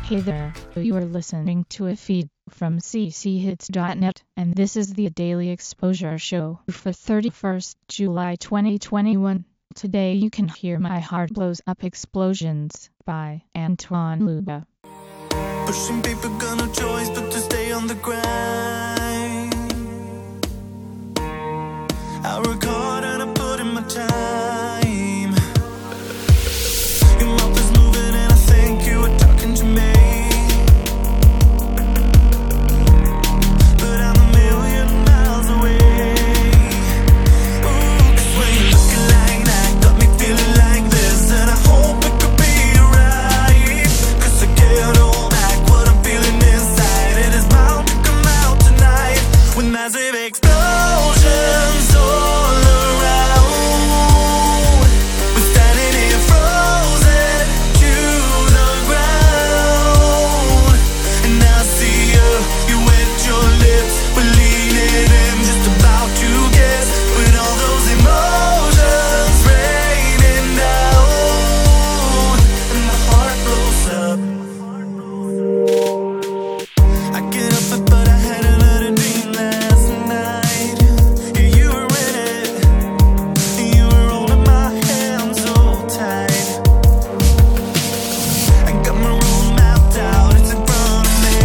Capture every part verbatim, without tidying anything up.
Hey there, you are listening to a feed from c c hits dot net, and this is the Daily Exposure Show for thirty-first July twenty twenty-one. Today you can hear My Heart Blows Up Explosions by Antoine Luba. Pushing people got no choice but to stay on the grind. I work hard and I put in my time. Your mouth is moving and I think you are talking to me, but I'm a million miles away. Ooh, 'cause when you're looking like that, got me feeling like this, and I hope it could be right. 'Cause I can't hold back what I'm feeling inside. It is bound to come out tonight with massive explosions all around. We're standing here frozen to the ground, and I see you, you wet your lips, we're leaning in, just about to guess, with all those emotions raining down, and my heart blows up. I get up but I had another dream last night. Yeah, you were in it, you were holding my hand so tight. I got my room mapped out, it's in front of me.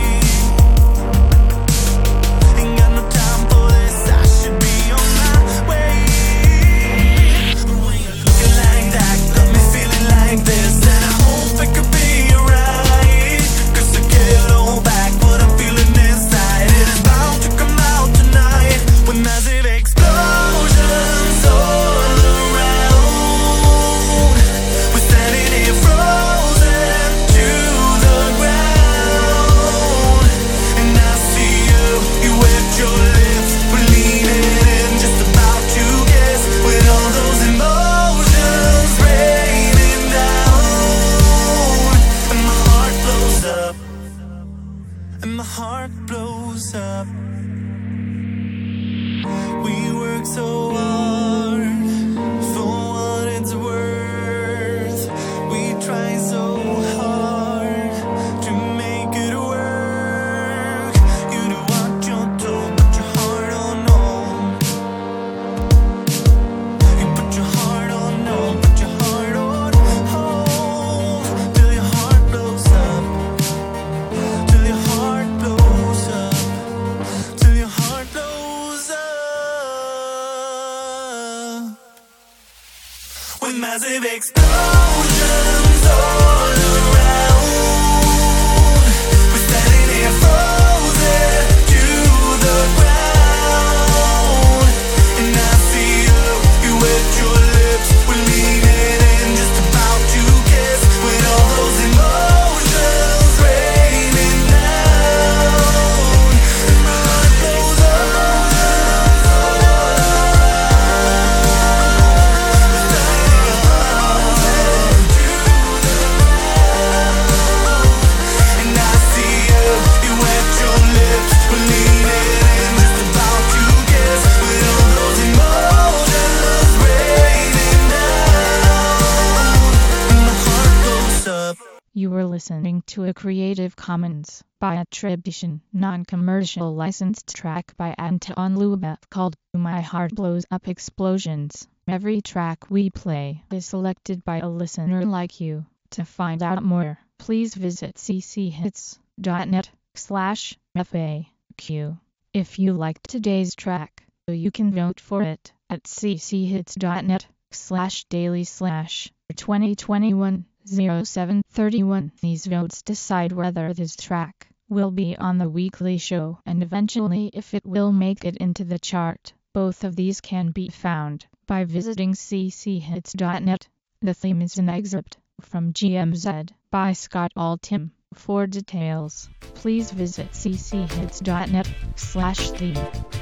Ain't got no time for this, I should be on my way. When you're looking like that, got me feeling like this, and I hope it could be right. 'Cause I can't hold back what I'm feeling inside. It is bound to come out tonight with massive explosions all around. We're standing here frozen to the ground, and I see you, you wet your lips, we're leaning in, just about to guess, with all those emotions raining down, and my heart blows up, and my heart blows up. We work so hard for what it's worth. We try so hard to make it work. You do what you're told, but your heart on no. You put your heart on no, put your heart on hold, till your heart blows up, till your heart blows up, till your heart blows up. With massive explosions all around, we're standing here frozen to the ground, and I see you, you wet your lips, we're leaning in, just about to kiss, with all those emotions raining down, and my heart blows up. And I see you, you wet your lips, we're leaning in, just about to kiss, with all those emotions raining down, and my heart blows up. You were listening to a Creative Commons by attribution, non-commercial licensed track by Antoine Luba called My Heart Blows Up Explosions. Every track we play is selected by a listener like you. To find out more, please visit c c hits dot net slash F A Q. If you liked today's track, you can vote for it at c c hits dot net slash daily slash twenty twenty-one oh seven thirty-one. These votes decide whether this track will be on the weekly show and eventually if it will make it into the chart. Both of these can be found by visiting c c hits dot net. The theme is an excerpt from G M Z by Scott Altham. For details, please visit c c hits dot net slash theme.